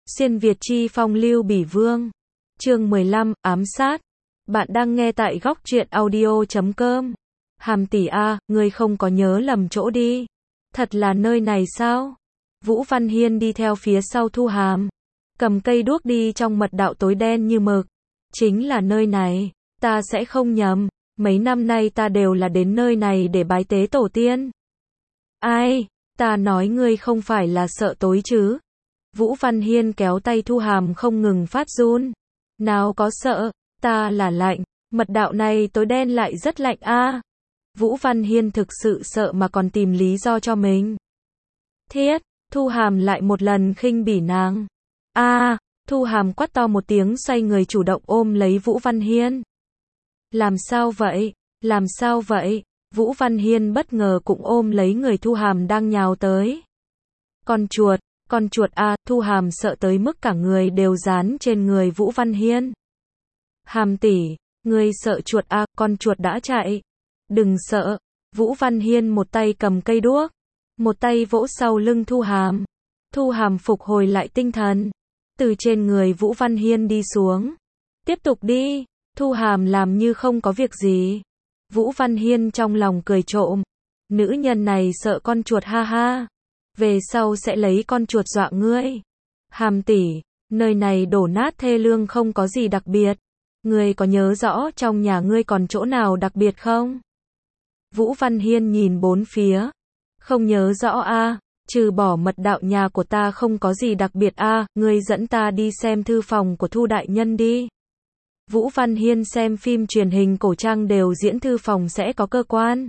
Xuyên Việt chi phong lưu bỉ vương. Chương 15, ám sát. Bạn đang nghe tại góc truyện audio.com. Hàm tỷ a, ngươi không có nhớ lầm chỗ đi. Thật là nơi này sao? Vũ Văn Hiên đi theo phía sau Thu Hàm. Cầm cây đuốc đi trong mật đạo tối đen như mực. Chính là nơi này, ta sẽ không nhầm. Mấy năm nay ta đều là đến nơi này để bái tế tổ tiên. Ai, ta nói ngươi không phải là sợ tối chứ? Vũ Văn Hiên kéo tay Thu Hàm không ngừng phát run. Nào có sợ, ta là lạnh, mật đạo này tối đen lại rất lạnh a. Vũ Văn Hiên thực sự sợ mà còn tìm lý do cho mình. Thiết, Thu Hàm lại một lần khinh bỉ nàng. Thu Hàm quát to một tiếng xoay người chủ động ôm lấy Vũ Văn Hiên. Làm sao vậy? Làm sao vậy? Vũ Văn Hiên bất ngờ cũng ôm lấy người Thu Hàm đang nhào tới. Con chuột a, Thu Hàm sợ tới mức cả người đều dán trên người Vũ Văn Hiên. Hàm tỷ, ngươi sợ chuột a, con chuột đã chạy. Đừng sợ. Vũ Văn Hiên một tay cầm cây đuốc, một tay vỗ sau lưng Thu Hàm. Thu Hàm phục hồi lại tinh thần, từ trên người Vũ Văn Hiên đi xuống. Tiếp tục đi. Thu Hàm làm như không có việc gì. Vũ Văn Hiên trong lòng cười trộm. Nữ nhân này sợ con chuột ha ha. Về sau sẽ lấy con chuột dọa ngươi. Hàm tỷ, nơi này đổ nát thê lương không có gì đặc biệt. Ngươi có nhớ rõ trong nhà ngươi còn chỗ nào đặc biệt không? Vũ Văn Hiên nhìn bốn phía. Không nhớ rõ a, trừ bỏ mật đạo nhà của ta không có gì đặc biệt a, ngươi dẫn ta đi xem thư phòng của Thu đại nhân đi. Vũ Văn Hiên xem phim truyền hình cổ trang đều diễn thư phòng sẽ có cơ quan.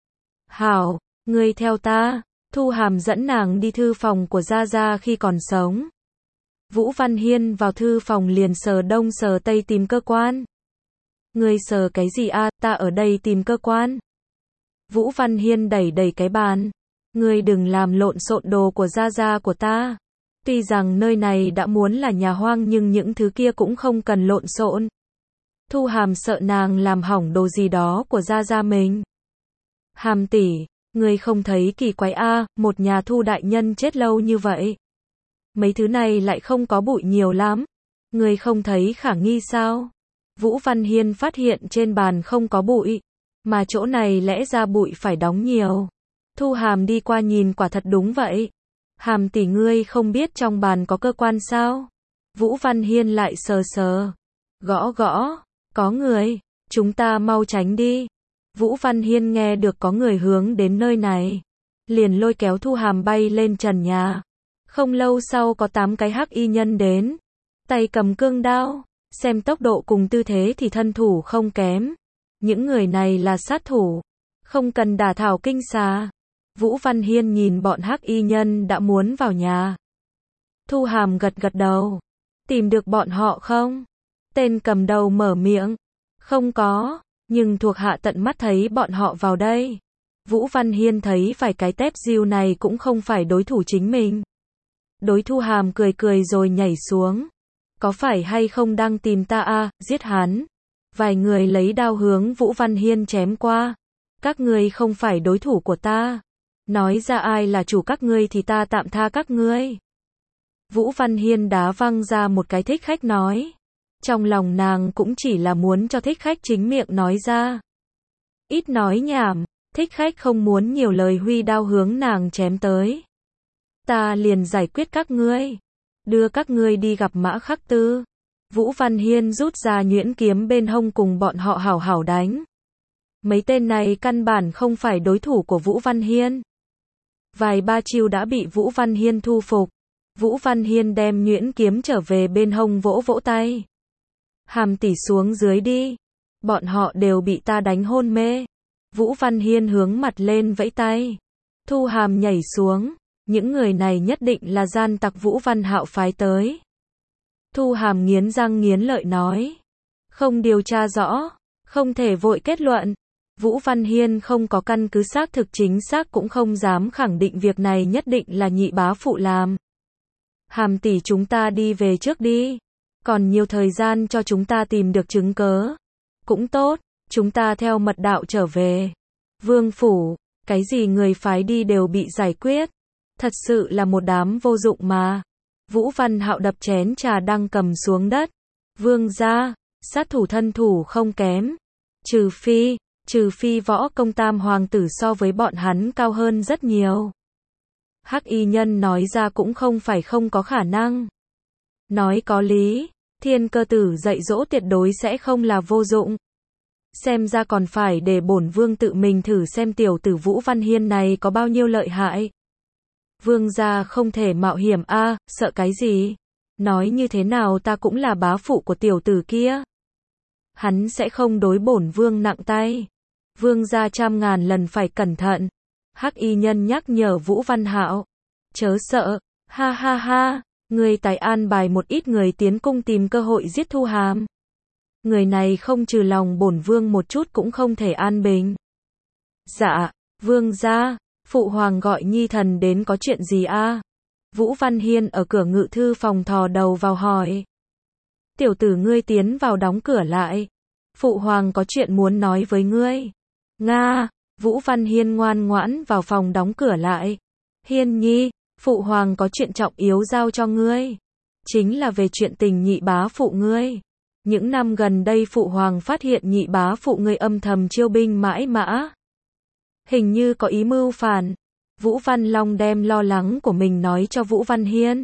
Hảo, ngươi theo ta. Thu Hàm dẫn nàng đi thư phòng của Gia Gia khi còn sống. Vũ Văn Hiên vào thư phòng liền sờ đông sờ tây tìm cơ quan. Ngươi sờ cái gì a, ta ở đây tìm cơ quan. Vũ Văn Hiên đẩy đẩy cái bàn. Ngươi đừng làm lộn xộn đồ của Gia Gia của ta. Tuy rằng nơi này đã muốn là nhà hoang nhưng những thứ kia cũng không cần lộn xộn. Thu Hàm sợ nàng làm hỏng đồ gì đó của Gia Gia mình. Hàm tỷ, ngươi không thấy kỳ quái a, một nhà Thu đại nhân chết lâu như vậy. Mấy thứ này lại không có bụi nhiều lắm. Ngươi không thấy khả nghi sao? Vũ Văn Hiên phát hiện trên bàn không có bụi, mà chỗ này lẽ ra bụi phải đóng nhiều. Thu Hàm đi qua nhìn quả thật đúng vậy. Hàm tỷ ngươi không biết trong bàn có cơ quan sao? Vũ Văn Hiên lại sờ sờ. Gõ gõ, có người, chúng ta mau tránh đi. Vũ Văn Hiên nghe được có người hướng đến nơi này, liền lôi kéo Thu Hàm bay lên trần nhà. Không lâu sau có 8 cái hắc y nhân đến, tay cầm cương đao, xem tốc độ cùng tư thế thì thân thủ không kém. Những người này là sát thủ, không cần đả thảo kinh xà. Vũ Văn Hiên nhìn bọn hắc y nhân đã muốn vào nhà. Thu Hàm gật gật đầu. Tìm được bọn họ không? Tên cầm đầu mở miệng. Không có, nhưng thuộc hạ tận mắt thấy bọn họ vào đây. Vũ Văn Hiên thấy phải cái tép diêu này cũng không phải đối thủ chính mình. Đối Thu Hàm cười cười rồi nhảy xuống. Có phải hay không đang tìm ta a, giết hắn. Vài người lấy đao hướng Vũ Văn Hiên chém qua. Các ngươi không phải đối thủ của ta. Nói ra ai là chủ các ngươi thì ta tạm tha các ngươi. Vũ Văn Hiên đá văng ra một cái thích khách nói. Trong lòng nàng cũng chỉ là muốn cho thích khách chính miệng nói ra. Ít nói nhảm, thích khách không muốn nhiều lời huy đao hướng nàng chém tới. Ta liền giải quyết các ngươi. Đưa các ngươi đi gặp Mã Khắc Tư. Vũ Văn Hiên rút ra nhuyễn kiếm bên hông cùng bọn họ hảo hảo đánh. Mấy tên này căn bản không phải đối thủ của Vũ Văn Hiên. Vài ba chiêu đã bị Vũ Văn Hiên thu phục. Vũ Văn Hiên đem nhuyễn kiếm trở về bên hông vỗ vỗ tay. Hàm tỷ xuống dưới đi. Bọn họ đều bị ta đánh hôn mê. Vũ Văn Hiên hướng mặt lên vẫy tay. Thu Hàm nhảy xuống. Những người này nhất định là gian tặc Vũ Văn Hạo phái tới. Thu Hàm nghiến răng nghiến lợi nói. Không điều tra rõ, không thể vội kết luận. Vũ Văn Hiên không có căn cứ xác thực chính xác cũng không dám khẳng định việc này nhất định là nhị bá phụ làm. Hàm tỷ chúng ta đi về trước đi. Còn nhiều thời gian cho chúng ta tìm được chứng cớ. Cũng tốt, chúng ta theo mật đạo trở về. Vương phủ, cái gì người phái đi đều bị giải quyết. Thật sự là một đám vô dụng mà. Vũ Văn Hạo đập chén trà đang cầm xuống đất. Vương gia, sát thủ thân thủ không kém. Trừ phi võ công tam hoàng tử so với bọn hắn cao hơn rất nhiều. Hắc y nhân nói ra cũng không phải không có khả năng. Nói có lý, Thiên Cơ tử dạy dỗ tuyệt đối sẽ không là vô dụng. Xem ra còn phải để bổn vương tự mình thử xem tiểu tử Vũ Văn Hiên này có bao nhiêu lợi hại. Vương gia không thể mạo hiểm a, sợ cái gì? Nói như thế nào ta cũng là bá phụ của tiểu tử kia. Hắn sẽ không đối bổn vương nặng tay. Vương gia trăm ngàn lần phải cẩn thận. Hắc y nhân nhắc nhở Vũ Văn Hạo. Chớ sợ, ha ha ha, người tài an bài một ít người tiến cung tìm cơ hội giết Thu Hàm. Người này không trừ lòng bổn vương một chút cũng không thể an bình. Dạ, vương gia, phụ hoàng gọi nhi thần đến có chuyện gì a? Vũ Văn Hiên ở cửa ngự thư phòng thò đầu vào hỏi. Tiểu tử ngươi tiến vào đóng cửa lại. Phụ hoàng có chuyện muốn nói với ngươi. Nga, Vũ Văn Hiên ngoan ngoãn vào phòng đóng cửa lại. Hiên nhi, phụ hoàng có chuyện trọng yếu giao cho ngươi. Chính là về chuyện tình nhị bá phụ ngươi. Những năm gần đây phụ hoàng phát hiện nhị bá phụ ngươi âm thầm chiêu binh mãi mã. Hình như có ý mưu phản. Vũ Văn Long đem lo lắng của mình nói cho Vũ Văn Hiên.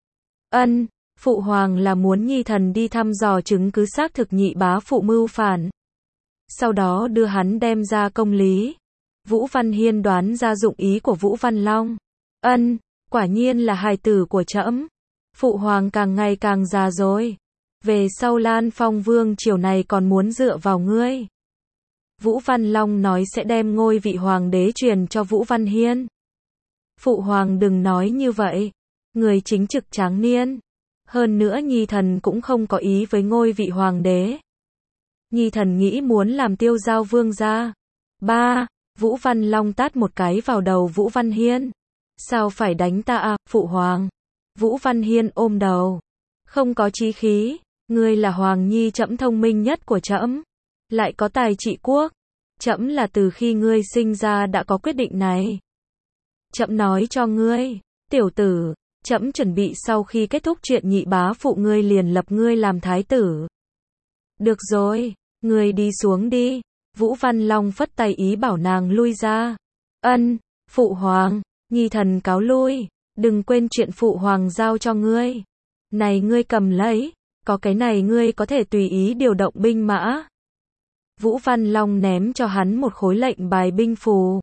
Phụ hoàng là muốn nhi thần đi thăm dò chứng cứ xác thực nhị bá phụ mưu phản. Sau đó đưa hắn đem ra công lý. Vũ Văn Hiên đoán ra dụng ý của Vũ Văn Long. Quả nhiên là hài tử của trẫm. Phụ hoàng càng ngày càng già rồi. Về sau Lan Phong vương triều này còn muốn dựa vào ngươi. Vũ Văn Long nói sẽ đem ngôi vị hoàng đế truyền cho Vũ Văn Hiên. Phụ hoàng đừng nói như vậy. Người chính trực tráng niên. Hơn nữa nhi thần cũng không có ý với ngôi vị hoàng đế. Nhi thần nghĩ muốn làm tiêu giao vương gia. Vũ Văn Long tát một cái vào đầu Vũ Văn Hiên. Sao phải đánh ta à, phụ hoàng? Vũ Văn Hiên ôm đầu. Không có chí khí. Ngươi là hoàng nhi trẫm thông minh nhất của trẫm. Lại có tài trị quốc. Trẫm là từ khi ngươi sinh ra đã có quyết định này. Trẫm nói cho ngươi, tiểu tử, trẫm chuẩn bị sau khi kết thúc chuyện nhị bá phụ ngươi liền lập ngươi làm thái tử. Được rồi, ngươi đi xuống đi. Vũ Văn Long phất tay ý bảo nàng lui ra. Phụ hoàng, nhi thần cáo lui. Đừng quên chuyện phụ hoàng giao cho ngươi. Này ngươi cầm lấy. Có cái này ngươi có thể tùy ý điều động binh mã. Vũ Văn Long ném cho hắn một khối lệnh bài binh phù.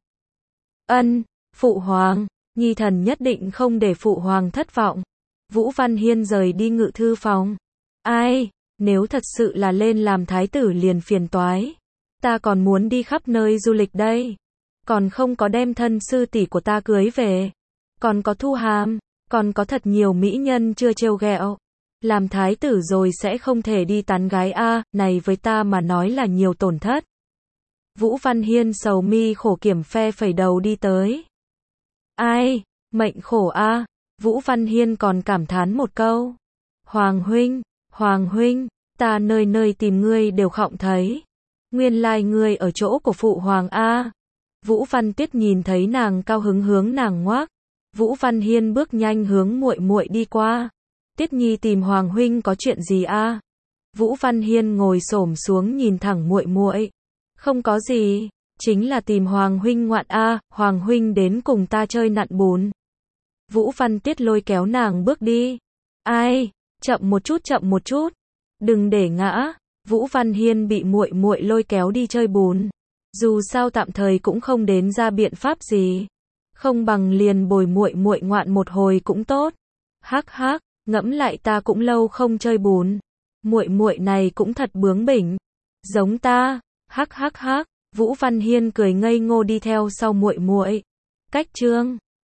Phụ hoàng, nhi thần nhất định không để phụ hoàng thất vọng. Vũ Văn Hiên rời đi ngự thư phòng. Ai, nếu thật sự là lên làm thái tử liền phiền toái. Ta còn muốn đi khắp nơi du lịch đây. Còn không có đem thân sư tỷ của ta cưới về. Còn có Thu Hàm, còn có thật nhiều mỹ nhân chưa trêu ghẹo. Làm thái tử rồi sẽ không thể đi tán gái a, này với ta mà nói là nhiều tổn thất. Vũ Văn Hiên sầu mi khổ kiểm phe phẩy đầu đi tới. Ai, mệnh khổ a. Vũ Văn Hiên còn cảm thán một câu. Hoàng huynh, ta nơi nơi tìm ngươi đều không thấy. Nguyên lai ngươi ở chỗ của phụ hoàng a. Vũ Văn Tuyết nhìn thấy nàng cao hứng hướng nàng ngoác. Vũ Văn Hiên bước nhanh hướng muội muội đi qua. Tiết Nhi tìm hoàng huynh có chuyện gì a? Vũ Văn Hiên ngồi xổm xuống nhìn thẳng muội muội. Không có gì, chính là tìm hoàng huynh ngoạn a, hoàng huynh đến cùng ta chơi nặn bún. Vũ Văn Tuyết lôi kéo nàng bước đi. Ai, chậm một chút. Đừng để ngã. Vũ Văn Hiên bị muội muội lôi kéo đi chơi bún. Dù sao tạm thời cũng không đến ra biện pháp gì. Không bằng liền bồi muội muội ngoạn một hồi cũng tốt. Hắc hắc, ngẫm lại ta cũng lâu không chơi bún. Muội muội này cũng thật bướng bỉnh. Giống ta. Hắc hắc hắc. Vũ Văn Hiên cười ngây ngô đi theo sau muội muội. Cách chương